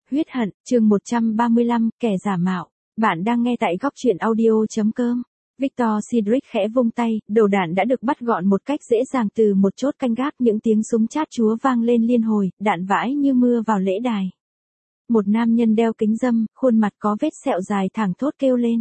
Huyết hận, chương 135, kẻ giả mạo. Bạn đang nghe tại góc truyện audio.com. Victor Cedric khẽ vung tay, đầu đạn đã được bắt gọn một cách dễ dàng từ một chốt canh gác, những tiếng súng chát chúa vang lên liên hồi, đạn vãi như mưa vào lễ đài. Một nam nhân đeo kính râm, khuôn mặt có vết sẹo dài thẳng thốt kêu lên.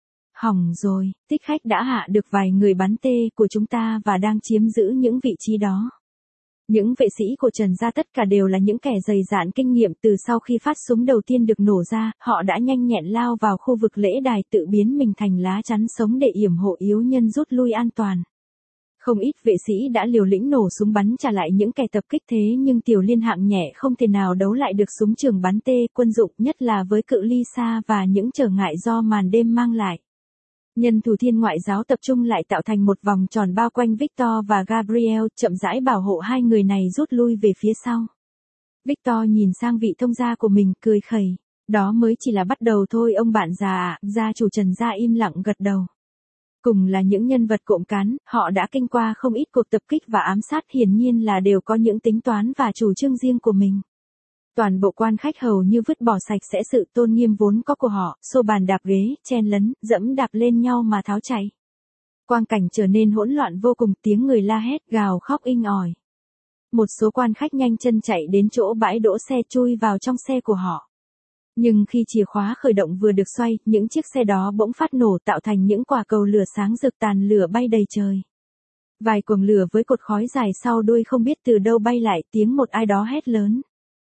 Hỏng rồi, thích khách đã hạ được vài người bắn tê của chúng ta và đang chiếm giữ những vị trí đó. Những vệ sĩ của Trần gia tất cả đều là những kẻ dày dạn kinh nghiệm, từ sau khi phát súng đầu tiên được nổ ra, họ đã nhanh nhẹn lao vào khu vực lễ đài, tự biến mình thành lá chắn sống để yểm hộ yếu nhân rút lui an toàn. Không ít vệ sĩ đã liều lĩnh nổ súng bắn trả lại những kẻ tập kích, thế nhưng tiểu liên hạng nhẹ không thể nào đấu lại được súng trường bắn tê quân dụng, nhất là với cự ly xa và những trở ngại do màn đêm mang lại. Nhân thủ thiên ngoại giáo tập trung lại tạo thành một vòng tròn bao quanh Victor và Gabriel, chậm rãi bảo hộ hai người này rút lui về phía sau. Victor nhìn sang vị thông gia của mình, cười khẩy. Đó mới chỉ là bắt đầu thôi ông bạn già ạ. Gia chủ Trần gia im lặng gật đầu. Cùng là những nhân vật cộm cán, họ đã kinh qua không ít cuộc tập kích và ám sát, hiển nhiên là đều có những tính toán và chủ trương riêng của mình. Toàn bộ quan khách hầu như vứt bỏ sạch sẽ sự tôn nghiêm vốn có của họ, xô bàn đạp ghế, chen lấn, dẫm đạp lên nhau mà tháo chạy. Quang cảnh trở nên hỗn loạn vô cùng, tiếng người la hét, gào khóc inh ỏi. Một số quan khách nhanh chân chạy đến chỗ bãi đỗ xe, chui vào trong xe của họ. Nhưng khi chìa khóa khởi động vừa được xoay, những chiếc xe đó bỗng phát nổ, tạo thành những quả cầu lửa sáng rực, tàn lửa bay đầy trời. Vài quầng lửa với cột khói dài sau đuôi không biết từ đâu bay lại, tiếng một ai đó hét lớn.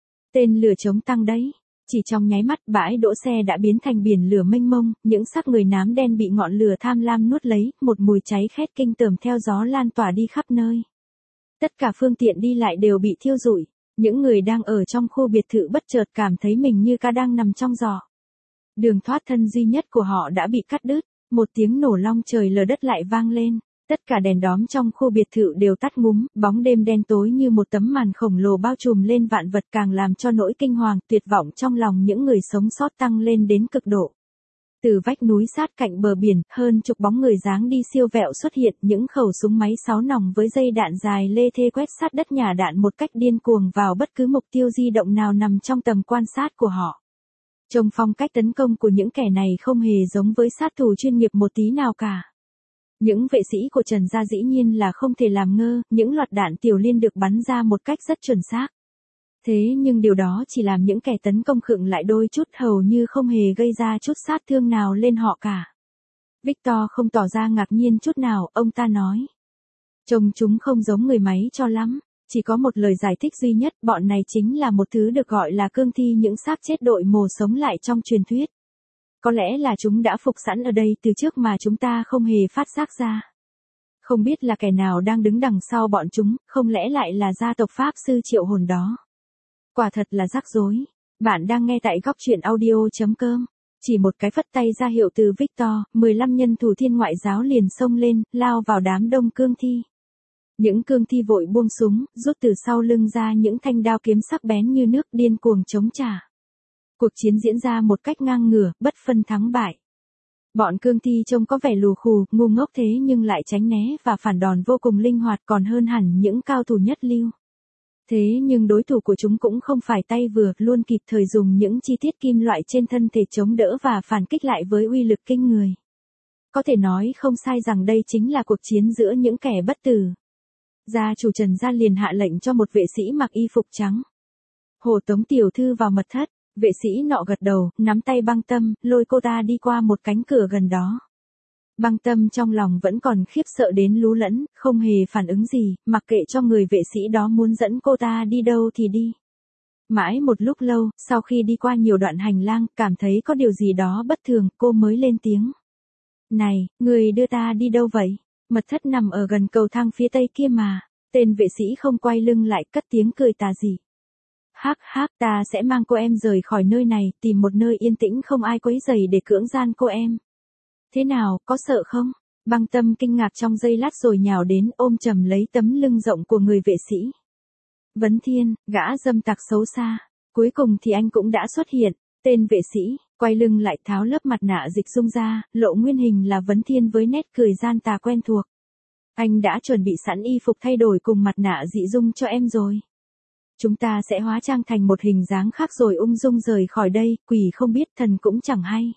Tên lửa chống tăng đấy. Chỉ trong nháy mắt, bãi đỗ xe đã biến thành biển lửa mênh mông, những xác người nám đen bị ngọn lửa tham lam nuốt lấy, một mùi cháy khét kinh tởm theo gió lan tỏa đi khắp nơi. Tất cả phương tiện đi lại đều bị thiêu rụi, những người đang ở trong khu biệt thự bất chợt cảm thấy mình như cá đang nằm trong giỏ. Đường thoát thân duy nhất của họ đã bị cắt đứt, một tiếng nổ long trời lở đất lại vang lên. Tất cả đèn đóm trong khu biệt thự đều tắt ngúm, bóng đêm đen tối như một tấm màn khổng lồ bao trùm lên vạn vật, càng làm cho nỗi kinh hoàng, tuyệt vọng trong lòng những người sống sót tăng lên đến cực độ. Từ vách núi sát cạnh bờ biển, hơn chục bóng người dáng đi siêu vẹo xuất hiện, những khẩu súng máy 6 nòng với dây đạn dài lê thê quét sát đất nhả đạn một cách điên cuồng vào bất cứ mục tiêu di động nào nằm trong tầm quan sát của họ. Trông phong cách tấn công của những kẻ này không hề giống với sát thủ chuyên nghiệp một tí nào cả. Những vệ sĩ của Trần gia dĩ nhiên là không thể làm ngơ, những loạt đạn tiểu liên được bắn ra một cách rất chuẩn xác. Thế nhưng điều đó chỉ làm những kẻ tấn công khựng lại đôi chút, hầu như không hề gây ra chút sát thương nào lên họ cả. Victor không tỏ ra ngạc nhiên chút nào, ông ta nói. Trông chúng không giống người máy cho lắm, chỉ có một lời giải thích duy nhất, bọn này chính là một thứ được gọi là cương thi, những xác chết đội mồ sống lại trong truyền thuyết. Có lẽ là chúng đã phục sẵn ở đây từ trước mà chúng ta không hề phát giác ra. Không biết là kẻ nào đang đứng đằng sau bọn chúng, không lẽ lại là gia tộc Pháp sư triệu hồn đó. Quả thật là rắc rối. Bạn đang nghe tại góc truyện audio.com. Chỉ một cái phất tay ra hiệu từ Victor, 15 nhân thủ thiên ngoại giáo liền xông lên, lao vào đám đông cương thi. Những cương thi vội buông súng, rút từ sau lưng ra những thanh đao kiếm sắc bén như nước, điên cuồng chống trả. Cuộc chiến diễn ra một cách ngang ngửa, bất phân thắng bại. Bọn cương thi trông có vẻ lù khù, ngu ngốc, thế nhưng lại tránh né và phản đòn vô cùng linh hoạt, còn hơn hẳn những cao thủ nhất lưu. Thế nhưng đối thủ của chúng cũng không phải tay vừa, luôn kịp thời dùng những chi tiết kim loại trên thân thể chống đỡ và phản kích lại với uy lực kinh người. Có thể nói không sai rằng đây chính là cuộc chiến giữa những kẻ bất tử. Gia chủ Trần gia liền hạ lệnh cho một vệ sĩ mặc y phục trắng. Hồ tống tiểu thư vào mật thất. Vệ sĩ nọ gật đầu, nắm tay Băng Tâm, lôi cô ta đi qua một cánh cửa gần đó. Băng Tâm trong lòng vẫn còn khiếp sợ đến lú lẫn, không hề phản ứng gì, mặc kệ cho người vệ sĩ đó muốn dẫn cô ta đi đâu thì đi. Mãi một lúc lâu, sau khi đi qua nhiều đoạn hành lang, cảm thấy có điều gì đó bất thường, cô mới lên tiếng. Này, người đưa ta đi đâu vậy? Mật thất nằm ở gần cầu thang phía tây kia mà. Tên vệ sĩ không quay lưng lại, cất tiếng cười tà dị. Hắc hắc, ta sẽ mang cô em rời khỏi nơi này, tìm một nơi yên tĩnh không ai quấy rầy để cưỡng gian cô em. Thế nào, có sợ không? Băng Tâm kinh ngạc trong giây lát rồi nhào đến ôm chầm lấy tấm lưng rộng của người vệ sĩ. Vấn Thiên, gã dâm tặc xấu xa. Cuối cùng thì anh cũng đã xuất hiện. Tên vệ sĩ, quay lưng lại tháo lớp mặt nạ dịch dung ra, lộ nguyên hình là Vấn Thiên với nét cười gian tà quen thuộc. Anh đã chuẩn bị sẵn y phục thay đổi cùng mặt nạ dị dung cho em rồi. Chúng ta sẽ hóa trang thành một hình dáng khác rồi ung dung rời khỏi đây, quỷ không biết thần cũng chẳng hay.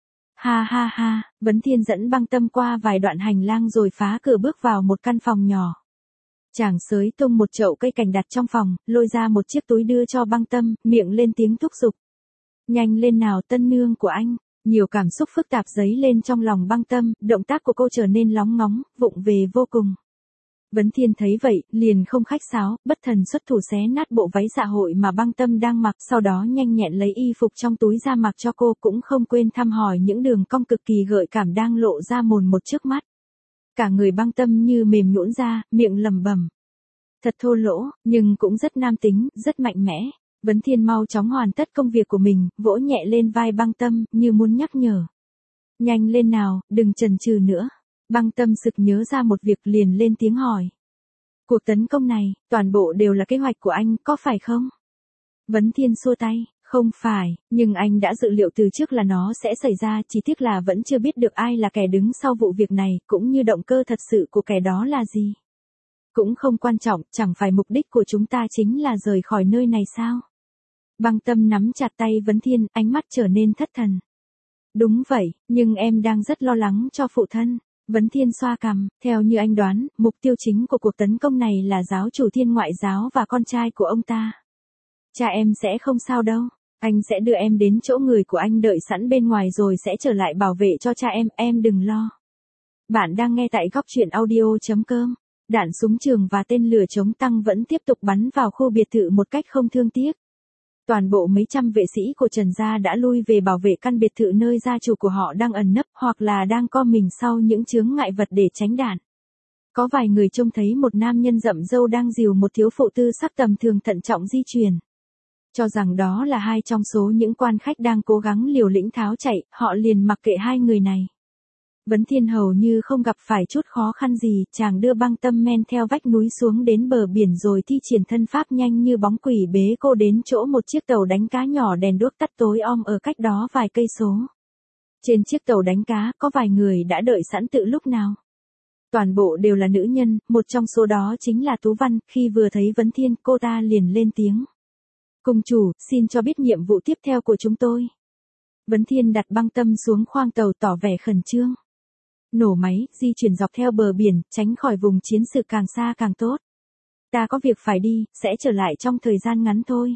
Ha ha ha, Vấn Thiên dẫn Băng Tâm qua vài đoạn hành lang rồi phá cửa bước vào một căn phòng nhỏ. Chàng xới tung một chậu cây cảnh đặt trong phòng, lôi ra một chiếc túi đưa cho Băng Tâm, miệng lên tiếng thúc giục. Nhanh lên nào tân nương của anh. Nhiều cảm xúc phức tạp dấy lên trong lòng Băng Tâm, động tác của cô trở nên lóng ngóng, vụng về vô cùng. Vấn Thiên thấy vậy, liền không khách sáo, bất thần xuất thủ xé nát bộ váy dạ hội mà Băng Tâm đang mặc, sau đó nhanh nhẹn lấy y phục trong túi ra mặc cho cô, cũng không quên thăm hỏi những đường cong cực kỳ gợi cảm đang lộ ra mồn một trước mắt. Cả người Băng Tâm như mềm nhũn ra, miệng lẩm bẩm. Thật thô lỗ, nhưng cũng rất nam tính, rất mạnh mẽ. Vấn Thiên mau chóng hoàn tất công việc của mình, vỗ nhẹ lên vai Băng Tâm, như muốn nhắc nhở. Nhanh lên nào, đừng chần chừ nữa. Băng Tâm sực nhớ ra một việc liền lên tiếng hỏi. Cuộc tấn công này, toàn bộ đều là kế hoạch của anh, có phải không? Vấn Thiên xua tay, không phải, nhưng anh đã dự liệu từ trước là nó sẽ xảy ra, chỉ tiếc là vẫn chưa biết được ai là kẻ đứng sau vụ việc này, cũng như động cơ thật sự của kẻ đó là gì. Cũng không quan trọng, chẳng phải mục đích của chúng ta chính là rời khỏi nơi này sao? Băng Tâm nắm chặt tay Vấn Thiên, ánh mắt trở nên thất thần. Đúng vậy, nhưng em đang rất lo lắng cho phụ thân. Vấn Thiên xoa cằm, theo như anh đoán, mục tiêu chính của cuộc tấn công này là giáo chủ Thiên Ngoại giáo và con trai của ông ta. Cha em sẽ không sao đâu, anh sẽ đưa em đến chỗ người của anh đợi sẵn bên ngoài rồi sẽ trở lại bảo vệ cho cha em đừng lo. Bạn đang nghe tại góc truyện audio.com. Đạn súng trường và tên lửa chống tăng vẫn tiếp tục bắn vào khu biệt thự một cách không thương tiếc. Toàn bộ mấy trăm vệ sĩ của Trần gia đã lui về bảo vệ căn biệt thự nơi gia chủ của họ đang ẩn nấp hoặc là đang co mình sau những chướng ngại vật để tránh đạn. Có vài người trông thấy một nam nhân rậm râu đang dìu một thiếu phụ tư sắc tầm thường thận trọng di chuyển. Cho rằng đó là hai trong số những quan khách đang cố gắng liều lĩnh tháo chạy, họ liền mặc kệ hai người này. Vấn Thiên hầu như không gặp phải chút khó khăn gì, chàng đưa Băng Tâm men theo vách núi xuống đến bờ biển rồi thi triển thân pháp nhanh như bóng quỷ bế cô đến chỗ một chiếc tàu đánh cá nhỏ đèn đuốc tắt tối om ở cách đó vài cây số. Trên chiếc tàu đánh cá có vài người đã đợi sẵn từ lúc nào. Toàn bộ đều là nữ nhân, một trong số đó chính là Tú Văn, khi vừa thấy Vấn Thiên cô ta liền lên tiếng. Cung chủ, xin cho biết nhiệm vụ tiếp theo của chúng tôi. Vấn Thiên đặt Băng Tâm xuống khoang tàu tỏ vẻ khẩn trương. Nổ máy, di chuyển dọc theo bờ biển, tránh khỏi vùng chiến sự càng xa càng tốt. Ta có việc phải đi, sẽ trở lại trong thời gian ngắn thôi.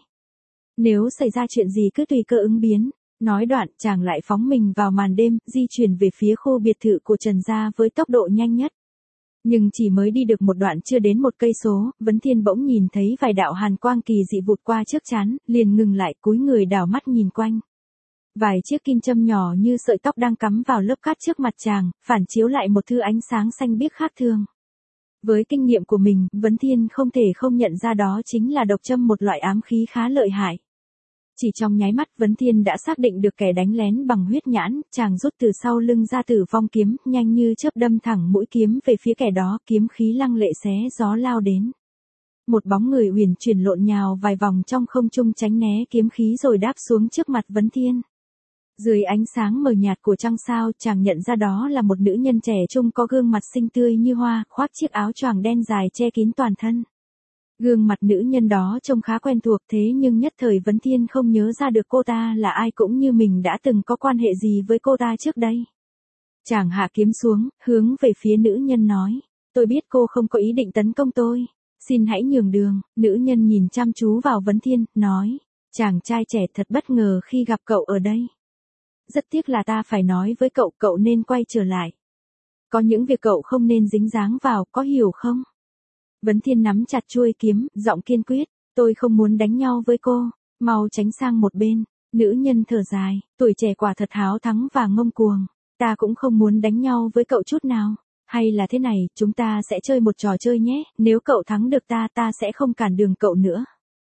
Nếu xảy ra chuyện gì cứ tùy cơ ứng biến. Nói đoạn, chàng lại phóng mình vào màn đêm, di chuyển về phía khu biệt thự của Trần gia với tốc độ nhanh nhất. Nhưng chỉ mới đi được một đoạn chưa đến 1 cây số, Vấn Thiên bỗng nhìn thấy vài đạo hàn quang kỳ dị vụt qua trước trán, liền ngừng lại cúi người đảo mắt nhìn quanh. Vài chiếc kim châm nhỏ như sợi tóc đang cắm vào lớp cát trước mặt chàng, phản chiếu lại một thứ ánh sáng xanh biếc khác thường. Với kinh nghiệm của mình, Vấn Thiên không thể không nhận ra đó chính là độc châm, một loại ám khí khá lợi hại. Chỉ trong nháy mắt Vấn Thiên đã xác định được kẻ đánh lén bằng huyết nhãn, chàng rút từ sau lưng ra Tử Vong kiếm, nhanh như chớp đâm thẳng mũi kiếm về phía kẻ đó, kiếm khí lăng lệ xé gió lao đến. Một bóng người uyển chuyển lộn nhào vài vòng trong không trung tránh né kiếm khí rồi đáp xuống trước mặt Vấn Thiên. Dưới ánh sáng mờ nhạt của trăng sao, chàng nhận ra đó là một nữ nhân trẻ trung có gương mặt xinh tươi như hoa, khoác chiếc áo choàng đen dài che kín toàn thân. Gương mặt nữ nhân đó trông khá quen thuộc, thế nhưng nhất thời Vấn Thiên không nhớ ra được cô ta là ai, cũng như mình đã từng có quan hệ gì với cô ta trước đây. Chàng hạ kiếm xuống, hướng về phía nữ nhân nói, tôi biết cô không có ý định tấn công tôi. Xin hãy nhường đường. Nữ nhân nhìn chăm chú vào Vấn Thiên, nói, chàng trai trẻ thật bất ngờ khi gặp cậu ở đây. Rất tiếc là ta phải nói với cậu, cậu nên quay trở lại. Có những việc cậu không nên dính dáng vào, có hiểu không? Vấn Thiên nắm chặt chuôi kiếm, giọng kiên quyết, tôi không muốn đánh nhau với cô, mau tránh sang một bên. Nữ nhân thở dài, tuổi trẻ quả thật háo thắng và ngông cuồng, ta cũng không muốn đánh nhau với cậu chút nào. Hay là thế này, chúng ta sẽ chơi một trò chơi nhé, nếu cậu thắng được ta sẽ không cản đường cậu nữa.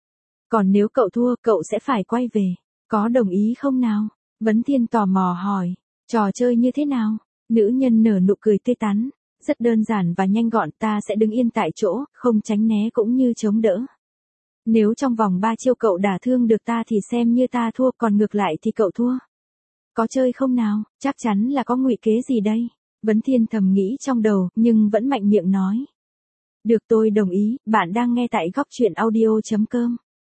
Còn nếu cậu thua, cậu sẽ phải quay về, có đồng ý không nào? Vấn Thiên tò mò hỏi, trò chơi như thế nào? Nữ nhân nở nụ cười tươi tắn, rất đơn giản và nhanh gọn, ta sẽ đứng yên tại chỗ, không tránh né cũng như chống đỡ. Nếu trong vòng 3 chiêu cậu đả thương được ta thì xem như ta thua, còn ngược lại thì cậu thua. Có chơi không nào? Chắc chắn là có ngụy kế gì đây? Vấn Thiên thầm nghĩ trong đầu, nhưng vẫn mạnh miệng nói. Được, tôi đồng ý. Bạn đang nghe tại góc truyện audio.com.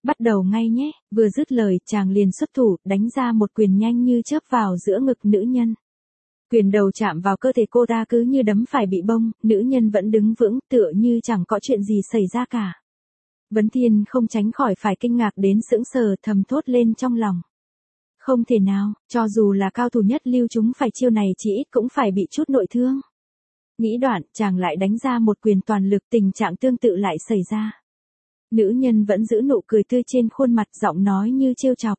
Bắt đầu ngay nhé, vừa dứt lời chàng liền xuất thủ, đánh ra một quyền nhanh như chớp vào giữa ngực nữ nhân. Quyền đầu chạm vào cơ thể cô ta cứ như đấm phải bị bông, nữ nhân vẫn đứng vững tựa như chẳng có chuyện gì xảy ra cả. Vấn Thiên không tránh khỏi phải kinh ngạc đến sững sờ thầm thốt lên trong lòng. Không thể nào, cho dù là cao thủ nhất lưu chúng phải chiêu này chỉ ít cũng phải bị chút nội thương. Nghĩ đoạn, chàng lại đánh ra một quyền toàn lực, tình trạng tương tự lại xảy ra. Nữ nhân vẫn giữ nụ cười tươi trên khuôn mặt, giọng nói như trêu chọc.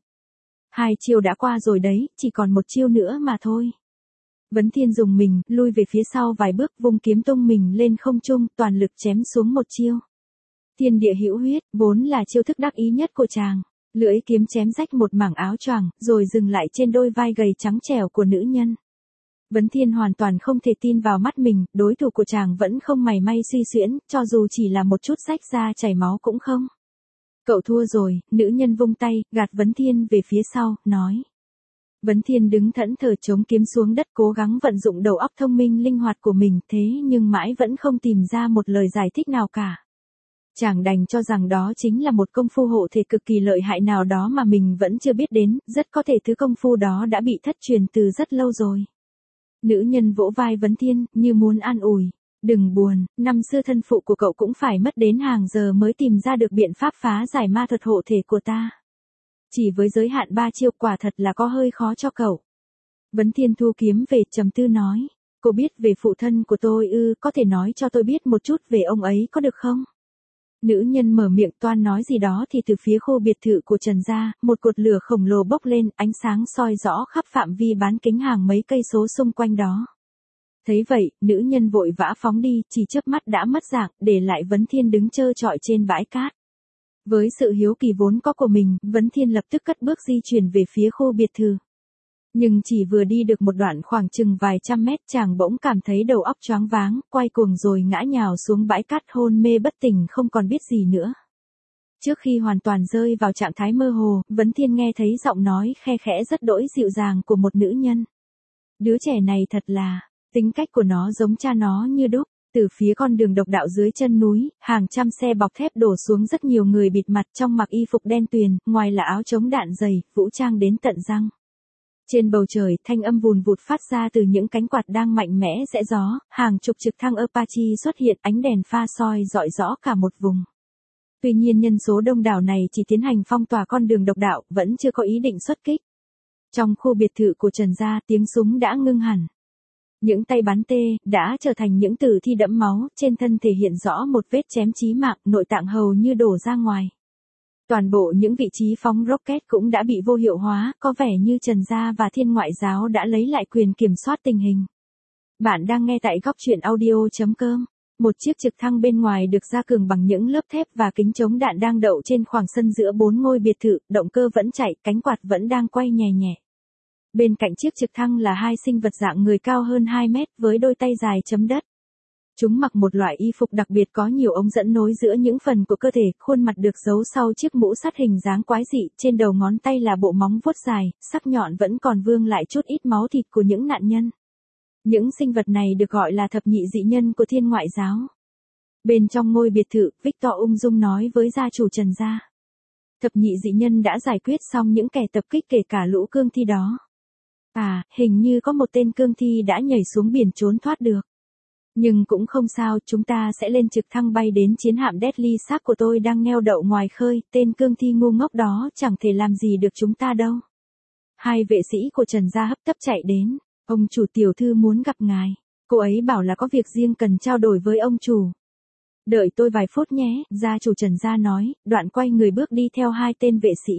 2 chiêu đã qua rồi đấy, chỉ còn 1 chiêu nữa mà thôi. Vấn Thiên dùng mình, lui về phía sau vài bước, vung kiếm tung mình lên không trung, toàn lực chém xuống 1 chiêu. Thiên địa hữu huyết, vốn là chiêu thức đắc ý nhất của chàng. Lưỡi kiếm chém rách một mảng áo choàng, rồi dừng lại trên đôi vai gầy trắng trẻo của nữ nhân. Vấn Thiên hoàn toàn không thể tin vào mắt mình, đối thủ của chàng vẫn không mảy may suy xuyễn, cho dù chỉ là một chút rách da chảy máu cũng không. Cậu thua rồi, nữ nhân vung tay, gạt Vấn Thiên về phía sau, nói. Vấn Thiên đứng thẫn thờ chống kiếm xuống đất, cố gắng vận dụng đầu óc thông minh linh hoạt của mình, thế nhưng mãi vẫn không tìm ra một lời giải thích nào cả. Chàng đành cho rằng đó chính là một công phu hộ thể cực kỳ lợi hại nào đó mà mình vẫn chưa biết đến, rất có thể thứ công phu đó đã bị thất truyền từ rất lâu rồi. Nữ nhân vỗ vai Vấn Thiên, như muốn an ủi. Đừng buồn, năm xưa thân phụ của cậu cũng phải mất đến hàng giờ mới tìm ra được biện pháp phá giải ma thuật hộ thể của ta. Chỉ với giới hạn 3 chiêu quả thật là có hơi khó cho cậu. Vấn Thiên thu kiếm về, trầm tư nói. Cô biết về phụ thân của tôi ư, có thể nói cho tôi biết một chút về ông ấy có được không? Nữ nhân mở miệng toan nói gì đó thì từ phía khu biệt thự của Trần gia, một cột lửa khổng lồ bốc lên, ánh sáng soi rõ khắp phạm vi bán kính hàng mấy cây số xung quanh đó. Thấy vậy, nữ nhân vội vã phóng đi, chỉ chớp mắt đã mất dạng, để lại Vấn Thiên đứng trơ trọi trên bãi cát. Với sự hiếu kỳ vốn có của mình, Vấn Thiên lập tức cất bước di chuyển về phía khu biệt thự. Nhưng chỉ vừa đi được một đoạn khoảng chừng vài trăm mét, chàng bỗng cảm thấy đầu óc choáng váng, quay cuồng rồi ngã nhào xuống bãi cát hôn mê bất tỉnh không còn biết gì nữa. Trước khi hoàn toàn rơi vào trạng thái mơ hồ, Vấn Thiên nghe thấy giọng nói khe khẽ rất đỗi dịu dàng của một nữ nhân. Đứa trẻ này thật là, tính cách của nó giống cha nó như đúc. Từ phía con đường độc đạo dưới chân núi, hàng trăm xe bọc thép đổ xuống, rất nhiều người bịt mặt trong mặc y phục đen tuyền, ngoài là áo chống đạn dày, vũ trang đến tận răng. Trên bầu trời, thanh âm vùn vụt phát ra từ những cánh quạt đang mạnh mẽ rẽ gió, hàng chục trực thăng Apache xuất hiện, ánh đèn pha soi rọi rõ cả một vùng. Tuy nhiên nhân số đông đảo này chỉ tiến hành phong tỏa con đường độc đạo, vẫn chưa có ý định xuất kích. Trong khu biệt thự của Trần gia, tiếng súng đã ngưng hẳn. Những tay bắn tê, đã trở thành những tử thi đẫm máu, trên thân thể hiện rõ một vết chém chí mạng, nội tạng hầu như đổ ra ngoài. Toàn bộ những vị trí phóng rocket cũng đã bị vô hiệu hóa, có vẻ như Trần gia và Thiên Ngoại giáo đã lấy lại quyền kiểm soát tình hình. Bạn đang nghe tại góc truyện audio.com. Một chiếc trực thăng bên ngoài được gia cường bằng những lớp thép và kính chống đạn đang đậu trên khoảng sân giữa 4 ngôi biệt thự, động cơ vẫn chạy, cánh quạt vẫn đang quay nhè nhẹ. Bên cạnh chiếc trực thăng là 2 sinh vật dạng người cao hơn 2 mét với đôi tay dài chấm đất. Chúng mặc một loại y phục đặc biệt có nhiều ống dẫn nối giữa những phần của cơ thể, khuôn mặt được giấu sau chiếc mũ sắt hình dáng quái dị, trên đầu ngón tay là bộ móng vuốt dài, sắc nhọn vẫn còn vương lại chút ít máu thịt của những nạn nhân. Những sinh vật này được gọi là thập nhị dị nhân của Thiên Ngoại giáo. Bên trong ngôi biệt thự, Victor ung dung nói với gia chủ Trần gia. Thập nhị dị nhân đã giải quyết xong những kẻ tập kích kể cả lũ cương thi đó. À, hình như có một tên cương thi đã nhảy xuống biển trốn thoát được. Nhưng cũng không sao, chúng ta sẽ lên trực thăng bay đến chiến hạm Deadly Shark của tôi đang neo đậu ngoài khơi, tên cương thi ngu ngốc đó chẳng thể làm gì được chúng ta đâu. 2 vệ sĩ của Trần gia hấp tấp chạy đến, ông chủ tiểu thư muốn gặp ngài, cô ấy bảo là có việc riêng cần trao đổi với ông chủ. Đợi tôi vài phút nhé, gia chủ Trần gia nói, đoạn quay người bước đi theo 2 tên vệ sĩ.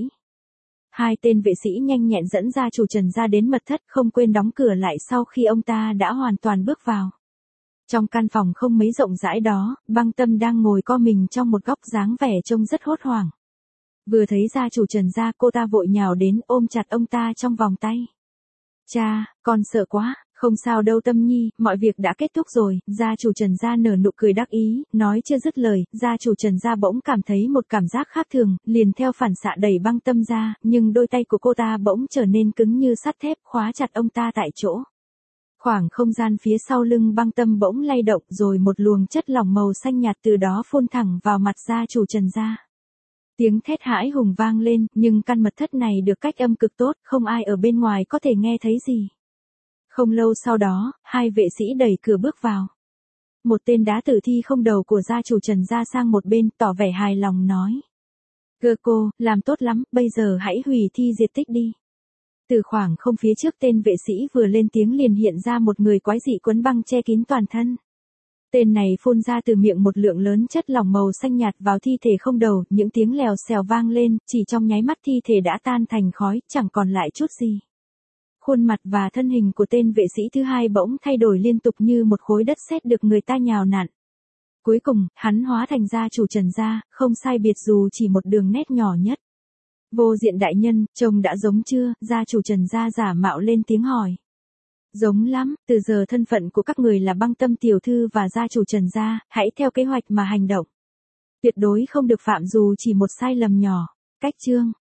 2 tên vệ sĩ nhanh nhẹn dẫn gia chủ Trần gia đến mật thất, không quên đóng cửa lại sau khi ông ta đã hoàn toàn bước vào. Trong căn phòng không mấy rộng rãi đó, Băng Tâm đang ngồi co mình trong một góc, dáng vẻ trông rất hốt hoảng. Vừa thấy gia chủ Trần gia, cô ta vội nhào đến ôm chặt ông ta trong vòng tay. Cha, con sợ quá. Không sao đâu Tâm Nhi, mọi việc đã kết thúc rồi. Gia chủ Trần gia nở nụ cười đắc ý, nói chưa dứt lời, gia chủ Trần gia bỗng cảm thấy một cảm giác khác thường, liền theo phản xạ đẩy Băng Tâm ra, nhưng đôi tay của cô ta bỗng trở nên cứng như sắt thép, khóa chặt ông ta tại chỗ. Khoảng không gian phía sau lưng Băng Tâm bỗng lay động, rồi một luồng chất lỏng màu xanh nhạt từ đó phun thẳng vào mặt gia chủ Trần gia. Tiếng thét hãi hùng vang lên, nhưng căn mật thất này được cách âm cực tốt, không ai ở bên ngoài có thể nghe thấy gì. Không lâu sau đó, hai vệ sĩ đẩy cửa bước vào. Một tên đá tử thi không đầu của gia chủ Trần ra sang một bên, tỏ vẻ hài lòng nói. Cô, làm tốt lắm, bây giờ hãy hủy thi diệt tích đi. Từ khoảng không phía trước tên vệ sĩ vừa lên tiếng liền hiện ra một người quái dị quấn băng che kín toàn thân. Tên này phun ra từ miệng một lượng lớn chất lỏng màu xanh nhạt vào thi thể không đầu, những tiếng lèo xèo vang lên, chỉ trong nháy mắt thi thể đã tan thành khói, chẳng còn lại chút gì. Khuôn mặt và thân hình của tên vệ sĩ thứ hai bỗng thay đổi liên tục như một khối đất sét được người ta nhào nặn. Cuối cùng, hắn hóa thành gia chủ Trần gia, không sai biệt dù chỉ một đường nét nhỏ nhất. Vô Diện đại nhân, trông đã giống chưa? Gia chủ Trần gia giả mạo lên tiếng hỏi. Giống lắm, từ giờ thân phận của các người là Băng Tâm tiểu thư và gia chủ Trần gia, hãy theo kế hoạch mà hành động. Tuyệt đối không được phạm dù chỉ một sai lầm nhỏ. Cách chương